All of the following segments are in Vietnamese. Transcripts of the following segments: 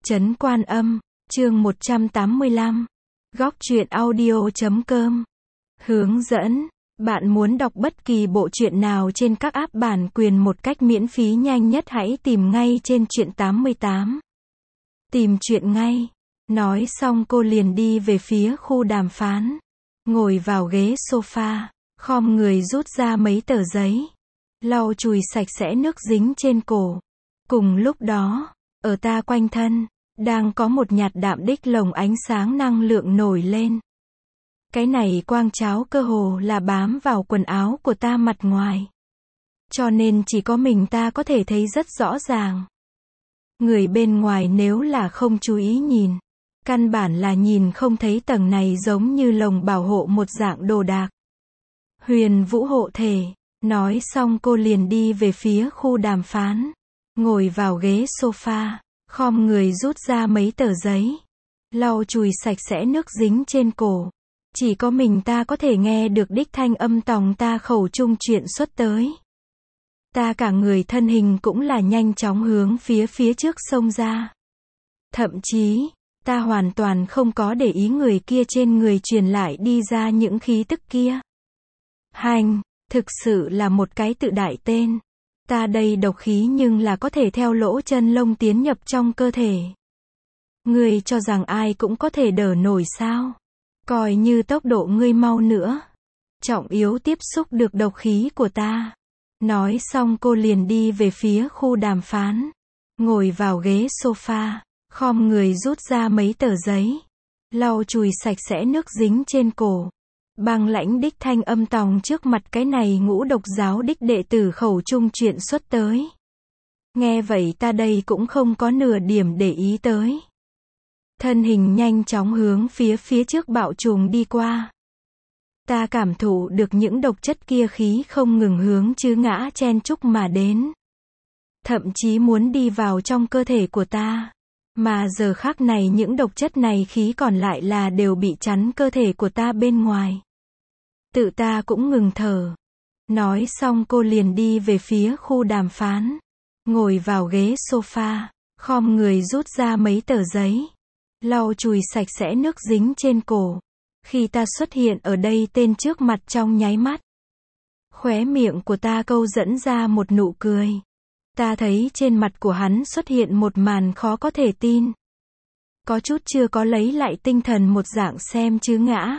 Trấn Quan Âm, chương 185. Góc truyện audio.com. Hướng dẫn. Bạn muốn đọc bất kỳ bộ truyện nào trên các app bản quyền một cách miễn phí nhanh nhất hãy tìm ngay trên Truyện 88. Tìm truyện ngay. Nói xong cô liền đi về phía khu đàm phán. Ngồi vào ghế sofa, khom người rút ra mấy tờ giấy. Lau chùi sạch sẽ nước dính trên cổ. Cùng lúc đó, ở ta quanh thân, đang có một nhạt đạm đích lồng ánh sáng năng lượng nổi lên. Cái này quang cháo cơ hồ là bám vào quần áo của ta mặt ngoài. Cho nên chỉ có mình ta có thể thấy rất rõ ràng. Người bên ngoài nếu là không chú ý nhìn, căn bản là nhìn không thấy tầng này giống như lồng bảo hộ một dạng đồ đạc. Huyền Vũ hộ thể. Nói xong cô liền đi về phía khu đàm phán. Ngồi vào ghế sofa, khom người rút ra mấy tờ giấy. Lau chùi sạch sẽ nước dính trên cổ. Chỉ có mình ta có thể nghe được đích thanh âm tòng ta khẩu trung chuyện xuất tới. Ta cả người thân hình cũng là nhanh chóng hướng phía trước xông ra. Thậm chí, ta hoàn toàn không có để ý người kia trên người truyền lại đi ra những khí tức kia. Hành, thực sự là một cái tự đại tên. Ta đây độc khí nhưng là có thể theo lỗ chân lông tiến nhập trong cơ thể. Ngươi cho rằng ai cũng có thể đỡ nổi sao? Coi như tốc độ ngươi mau nữa. Trọng yếu tiếp xúc được độc khí của ta. Nói xong cô liền đi về phía khu đàm phán. Ngồi vào ghế sofa, khom người rút ra mấy tờ giấy. Lau chùi sạch sẽ nước dính trên cổ. Băng lãnh đích thanh âm tòng trước mặt cái này ngũ độc giáo đích đệ tử khẩu trung chuyện xuất tới. Nghe vậy ta đây cũng không có nửa điểm để ý tới. Thân hình nhanh chóng hướng phía trước bạo trùng đi qua. Ta cảm thụ được những độc chất kia khí không ngừng hướng chứ ngã chen chúc mà đến. Thậm chí muốn đi vào trong cơ thể của ta. Mà giờ khắc này những độc chất này khí còn lại là đều bị chắn cơ thể của ta bên ngoài. Tự ta cũng ngừng thở. Nói xong cô liền đi về phía khu đàm phán. Ngồi vào ghế sofa, khom người rút ra mấy tờ giấy. Lau chùi sạch sẽ nước dính trên cổ. Khi ta xuất hiện ở đây tên trước mặt trong nháy mắt. Khóe miệng của ta câu dẫn ra một nụ cười. Ta thấy trên mặt của hắn xuất hiện một màn khó có thể tin. Có chút chưa có lấy lại tinh thần một dạng xem chứ ngã.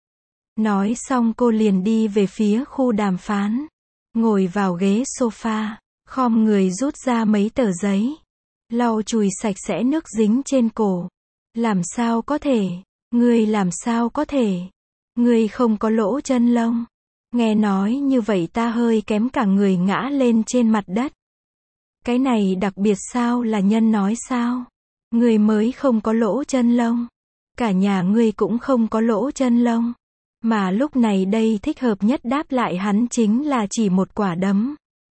Nói xong cô liền đi về phía khu đàm phán. Ngồi vào ghế sofa, khom người rút ra mấy tờ giấy. Lau chùi sạch sẽ nước dính trên cổ. Làm sao có thể? Ngươi làm sao có thể? Ngươi không có lỗ chân lông. Nghe nói như vậy ta hơi kém cả người ngã lên trên mặt đất. Cái này đặc biệt sao là nhân nói sao? Ngươi mới không có lỗ chân lông. Cả nhà ngươi cũng không có lỗ chân lông. Mà lúc này đây thích hợp nhất đáp lại hắn chính là chỉ một quả đấm.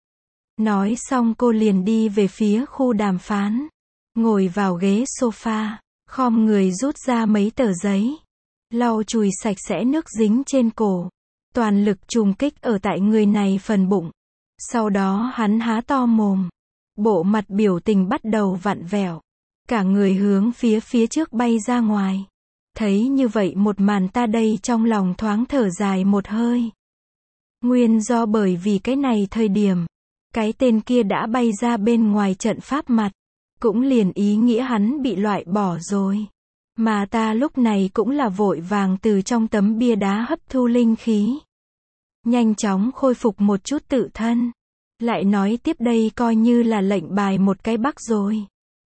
Nói xong cô liền đi về phía khu đàm phán. Ngồi vào ghế sofa, khom người rút ra mấy tờ giấy. Lau chùi sạch sẽ nước dính trên cổ. Toàn lực trùng kích ở tại người này phần bụng. Sau đó hắn há to mồm. Bộ mặt biểu tình bắt đầu vặn vẹo. Cả người hướng phía trước bay ra ngoài. Thấy như vậy một màn ta đây trong lòng thoáng thở dài một hơi. Nguyên do bởi vì cái này thời điểm, cái tên kia đã bay ra bên ngoài trận pháp mặt. Cũng liền ý nghĩa hắn bị loại bỏ rồi. Mà ta lúc này cũng là vội vàng từ trong tấm bia đá hấp thu linh khí. Nhanh chóng khôi phục một chút tự thân. Lại nói tiếp đây coi như là lệnh bài một cái bắc rồi.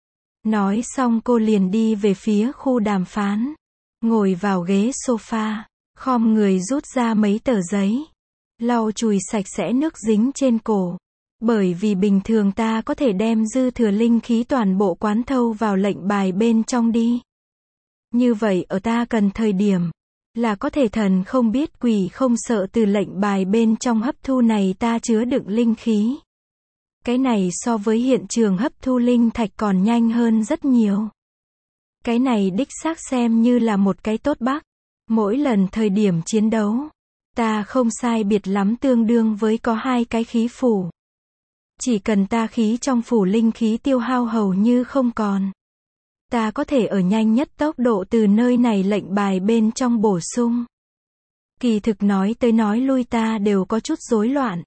Nói xong cô liền đi về phía khu đàm phán. Ngồi vào ghế sofa, khom người rút ra mấy tờ giấy. Lau chùi sạch sẽ nước dính trên cổ. Bởi vì bình thường ta có thể đem dư thừa linh khí toàn bộ quán thâu vào lệnh bài bên trong đi. Như vậy ở ta cần thời điểm, là có thể thần không biết quỷ không sợ từ lệnh bài bên trong hấp thu này ta chứa đựng linh khí. Cái này so với hiện trường hấp thu linh thạch còn nhanh hơn rất nhiều. Cái này đích xác xem như là một cái tốt bắc. Mỗi lần thời điểm chiến đấu, ta không sai biệt lắm tương đương với có 2 cái khí phủ. Chỉ cần ta khí trong phủ linh khí tiêu hao hầu như không còn. Ta có thể ở nhanh nhất tốc độ từ nơi này lệnh bài bên trong bổ sung. Kỳ thực nói tới nói lui ta đều có chút rối loạn.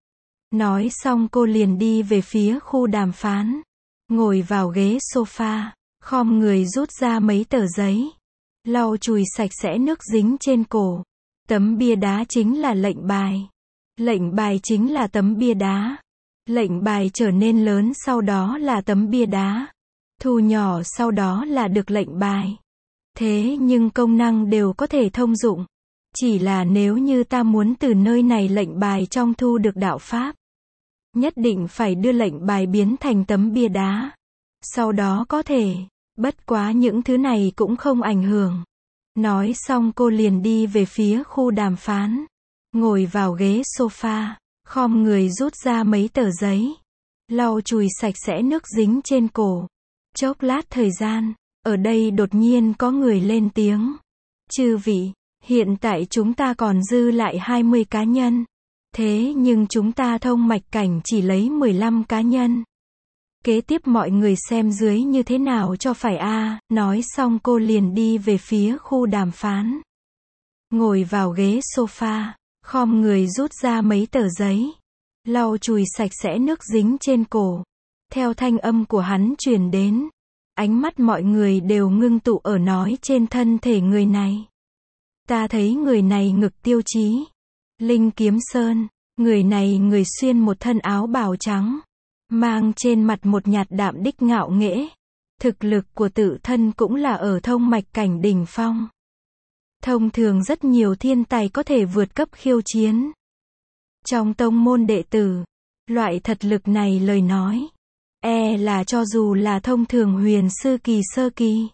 Nói xong cô liền đi về phía khu đàm phán. Ngồi vào ghế sofa, khom người rút ra mấy tờ giấy. Lau chùi sạch sẽ nước dính trên cổ. Tấm bia đá chính là lệnh bài. Lệnh bài chính là tấm bia đá. Lệnh bài trở nên lớn sau đó là tấm bia đá. Thu nhỏ sau đó là được lệnh bài. Thế nhưng công năng đều có thể thông dụng. Chỉ là nếu như ta muốn từ nơi này lệnh bài trong thu được đạo pháp, nhất định phải đưa lệnh bài biến thành tấm bia đá. Sau đó có thể, bất quá những thứ này cũng không ảnh hưởng. Nói xong cô liền đi về phía khu đàm phán. Ngồi vào ghế sofa, khom người rút ra mấy tờ giấy. Lau chùi sạch sẽ nước dính trên cổ. Chốc lát thời gian, ở đây đột nhiên có người lên tiếng. Chư vị, hiện tại chúng ta còn dư lại 20 cá nhân. Thế nhưng chúng ta thông mạch cảnh chỉ lấy 15 cá nhân. Kế tiếp mọi người xem dưới như thế nào cho phải a. Nói xong cô liền đi về phía khu đàm phán. Ngồi vào ghế sofa, khom người rút ra mấy tờ giấy. Lau chùi sạch sẽ nước dính trên cổ. Theo thanh âm của hắn truyền đến, ánh mắt mọi người đều ngưng tụ ở nói trên thân thể người này. Ta thấy người này ngực tiêu chí. Linh Kiếm Sơn, người này người xuyên một thân áo bào trắng. Mang trên mặt một nhạt đạm đích ngạo nghễ. Thực lực của tự thân cũng là ở thông mạch cảnh đỉnh phong. Thông thường rất nhiều thiên tài có thể vượt cấp khiêu chiến. Trong tông môn đệ tử, loại thật lực này lời nói, là cho dù là thông thường huyền sư kỳ sơ kỳ,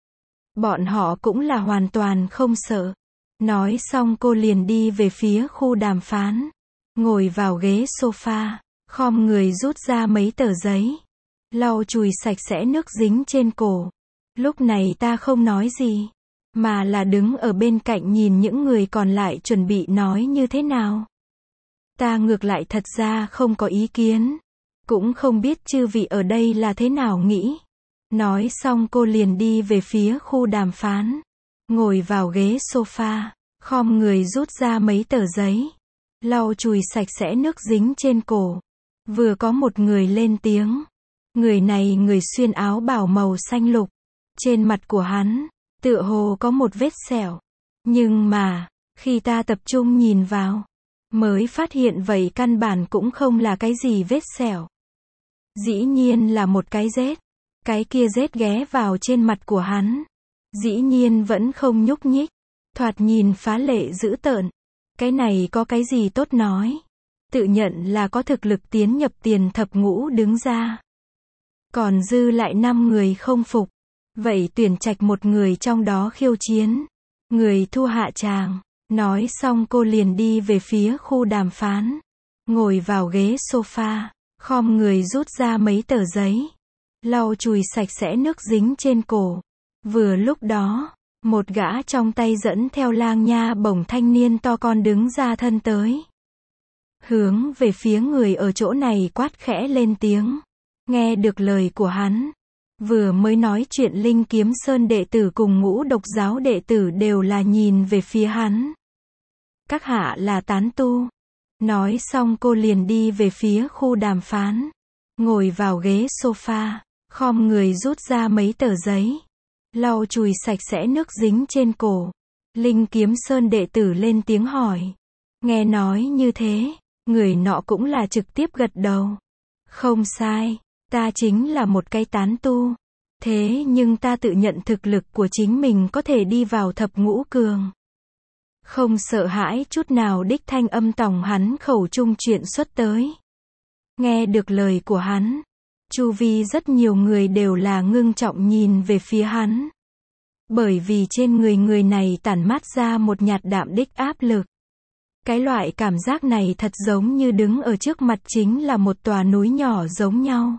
bọn họ cũng là hoàn toàn không sợ. Nói xong cô liền đi về phía khu đàm phán. Ngồi vào ghế sofa, khom người rút ra mấy tờ giấy. Lau chùi sạch sẽ nước dính trên cổ. Lúc này ta không nói gì, mà là đứng ở bên cạnh nhìn những người còn lại chuẩn bị nói như thế nào. Ta ngược lại thật ra không có ý kiến. Cũng không biết chư vị ở đây là thế nào nghĩ. Nói xong cô liền đi về phía khu đàm phán. Ngồi vào ghế sofa, khom người rút ra mấy tờ giấy. Lau chùi sạch sẽ nước dính trên cổ. Vừa có một người lên tiếng. Người này người xuyên áo bào màu xanh lục. Trên mặt của hắn, tựa hồ có một vết sẹo. Nhưng mà, khi ta tập trung nhìn vào, mới phát hiện vậy căn bản cũng không là cái gì vết sẹo. Dĩ nhiên là một cái rết. Cái kia rết ghé vào trên mặt của hắn. Dĩ nhiên vẫn không nhúc nhích. Thoạt nhìn phá lệ dữ tợn. Cái này có cái gì tốt nói. Tự nhận là có thực lực tiến nhập tiền thập ngũ đứng ra. Còn dư lại 5 người không phục. Vậy tuyển trạch một người trong đó khiêu chiến. Người thu hạ tràng. Nói xong cô liền đi về phía khu đàm phán. Ngồi vào ghế sofa, khom người rút ra mấy tờ giấy. Lau chùi sạch sẽ nước dính trên cổ. Vừa lúc đó, một gã trong tay dẫn theo lang nha bổng thanh niên to con đứng ra thân tới. Hướng về phía người ở chỗ này quát khẽ lên tiếng. Nghe được lời của hắn. Vừa mới nói chuyện Linh Kiếm Sơn đệ tử cùng Ngũ Độc giáo đệ tử đều là nhìn về phía hắn. Các hạ là tán tu. Nói xong cô liền đi về phía khu đàm phán. Ngồi vào ghế sofa, khom người rút ra mấy tờ giấy. Lau chùi sạch sẽ nước dính trên cổ. Linh Kiếm Sơn đệ tử lên tiếng hỏi. Nghe nói như thế, người nọ cũng là trực tiếp gật đầu. Không sai, ta chính là một cái tán tu. Thế nhưng ta tự nhận thực lực của chính mình có thể đi vào thập ngũ cường. Không sợ hãi chút nào đích thanh âm tòng hắn khẩu trung chuyện xuất tới. Nghe được lời của hắn, chu vi rất nhiều người đều là ngưng trọng nhìn về phía hắn. Bởi vì trên người người này tản mát ra một nhạt đạm đích áp lực. Cái loại cảm giác này thật giống như đứng ở trước mặt chính là một tòa núi nhỏ giống nhau.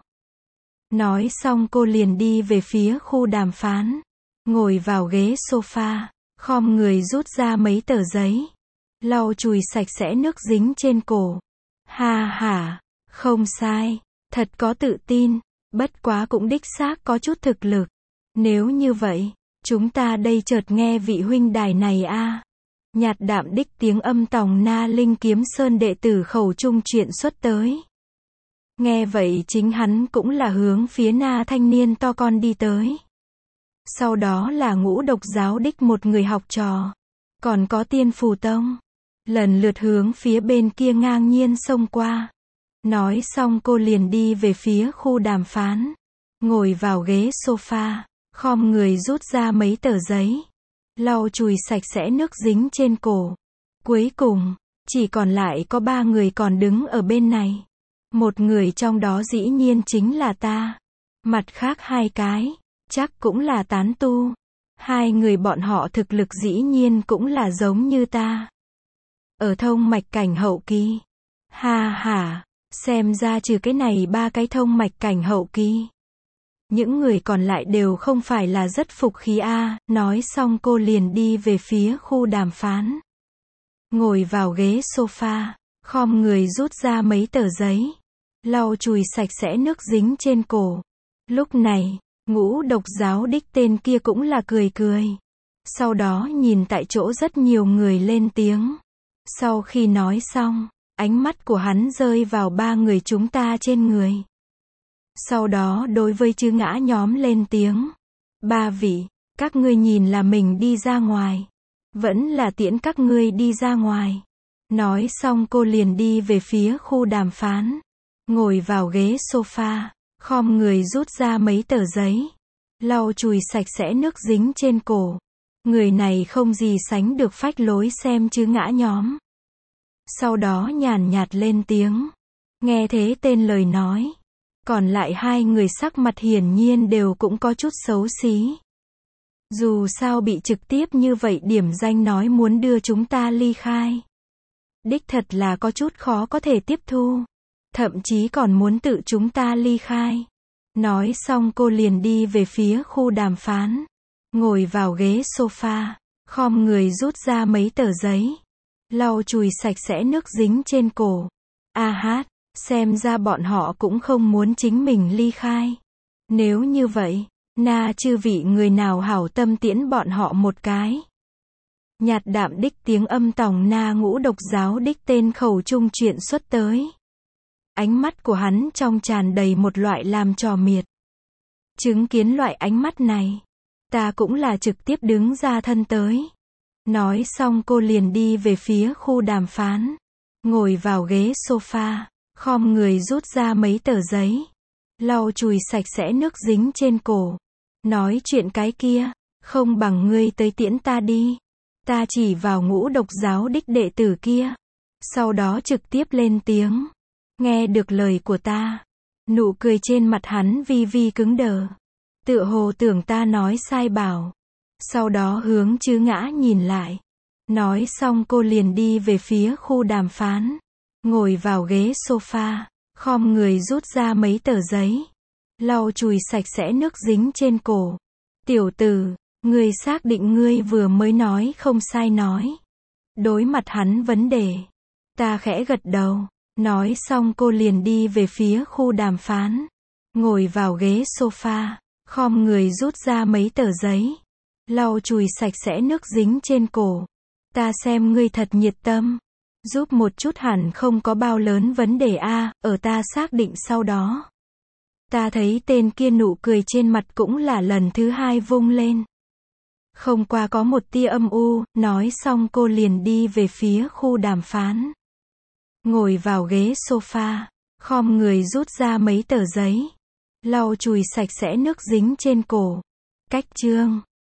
Nói xong cô liền đi về phía khu đàm phán. Ngồi vào ghế sofa, khom người rút ra mấy tờ giấy. Lau chùi sạch sẽ nước dính trên cổ. Ha ha, không sai, thật có tự tin, bất quá cũng đích xác có chút thực lực. Nếu như vậy, chúng ta đây chợt nghe vị huynh đài này a. Nhạt đạm đích tiếng âm tòng na linh kiếm sơn đệ tử khẩu trung chuyện xuất tới. Nghe vậy chính hắn cũng là hướng phía na thanh niên to con đi tới. Sau đó là Ngũ Độc giáo đích một người học trò. Còn có Tiên Phù Tông. Lần lượt hướng phía bên kia ngang nhiên xông qua. Nói xong cô liền đi về phía khu đàm phán. Ngồi vào ghế sofa, khom người rút ra mấy tờ giấy. Lau chùi sạch sẽ nước dính trên cổ. Cuối cùng, chỉ còn lại có 3 người còn đứng ở bên này. Một người trong đó dĩ nhiên chính là ta. Mặt khác 2 cái, chắc cũng là tán tu. 2 người bọn họ thực lực dĩ nhiên cũng là giống như ta. Ở thông mạch cảnh hậu kỳ. Ha ha, xem ra trừ cái này 3 cái thông mạch cảnh hậu kỳ. Những người còn lại đều không phải là rất phục khí a. Nói xong cô liền đi về phía khu đàm phán. Ngồi vào ghế sofa, khom người rút ra mấy tờ giấy. Lau chùi sạch sẽ nước dính trên cổ. Lúc này, Ngũ Độc giáo đích tên kia cũng là cười cười. Sau đó nhìn tại chỗ rất nhiều người lên tiếng. Sau khi nói xong, ánh mắt của hắn rơi vào 3 người chúng ta trên người. Sau đó đối với chư ngã nhóm lên tiếng. 3 vị, các ngươi nhìn là mình đi ra ngoài. Vẫn là tiễn các ngươi đi ra ngoài. Nói xong cô liền đi về phía khu đàm phán. Ngồi vào ghế sofa, khom người rút ra mấy tờ giấy. Lau chùi sạch sẽ nước dính trên cổ. Người này không gì sánh được phách lối xem chư ngã nhóm. Sau đó nhàn nhạt lên tiếng. Nghe thế tên lời nói. Còn lại 2 người sắc mặt hiển nhiên đều cũng có chút xấu xí. Dù sao bị trực tiếp như vậy điểm danh nói muốn đưa chúng ta ly khai. Đích thật là có chút khó có thể tiếp thu. Thậm chí còn muốn tự chúng ta ly khai. Nói xong cô liền đi về phía khu đàm phán. Ngồi vào ghế sofa, khom người rút ra mấy tờ giấy. Lau chùi sạch sẽ nước dính trên cổ. A hát, xem ra bọn họ cũng không muốn chính mình ly khai. Nếu như vậy, na chư vị người nào hảo tâm tiễn bọn họ một cái. Nhạt đạm đích tiếng âm tòng na Ngũ Độc giáo đích tên khẩu trung chuyện xuất tới. Ánh mắt của hắn trong tràn đầy một loại làm trò miệt. Chứng kiến loại ánh mắt này, ta cũng là trực tiếp đứng ra thân tới. Nói xong cô liền đi về phía khu đàm phán. Ngồi vào ghế sofa, khom người rút ra mấy tờ giấy. Lau chùi sạch sẽ nước dính trên cổ. Nói chuyện cái kia, không bằng ngươi tới tiễn ta đi. Ta chỉ vào Ngũ Độc giáo đích đệ tử kia. Sau đó trực tiếp lên tiếng. Nghe được lời của ta. Nụ cười trên mặt hắn vi vi cứng đờ. Tựa hồ tưởng ta nói sai bảo. Sau đó hướng chư ngã nhìn lại. Nói xong cô liền đi về phía khu đàm phán. Ngồi vào ghế sofa, khom người rút ra mấy tờ giấy. Lau chùi sạch sẽ nước dính trên cổ. Tiểu tử, ngươi xác định ngươi vừa mới nói không sai nói. Đối mặt hắn vấn đề. Ta khẽ gật đầu. Nói xong cô liền đi về phía khu đàm phán. Ngồi vào ghế sofa, khom người rút ra mấy tờ giấy. Lau chùi sạch sẽ nước dính trên cổ. Ta xem ngươi thật nhiệt tâm. Giúp một chút hẳn không có bao lớn vấn đề a. Ở ta xác định sau đó. Ta thấy tên kia nụ cười trên mặt cũng là lần thứ 2 vung lên. Không qua có một tia âm u. Nói xong cô liền đi về phía khu đàm phán. Ngồi vào ghế sofa, khom người rút ra mấy tờ giấy. Lau chùi sạch sẽ nước dính trên cổ. Cách chương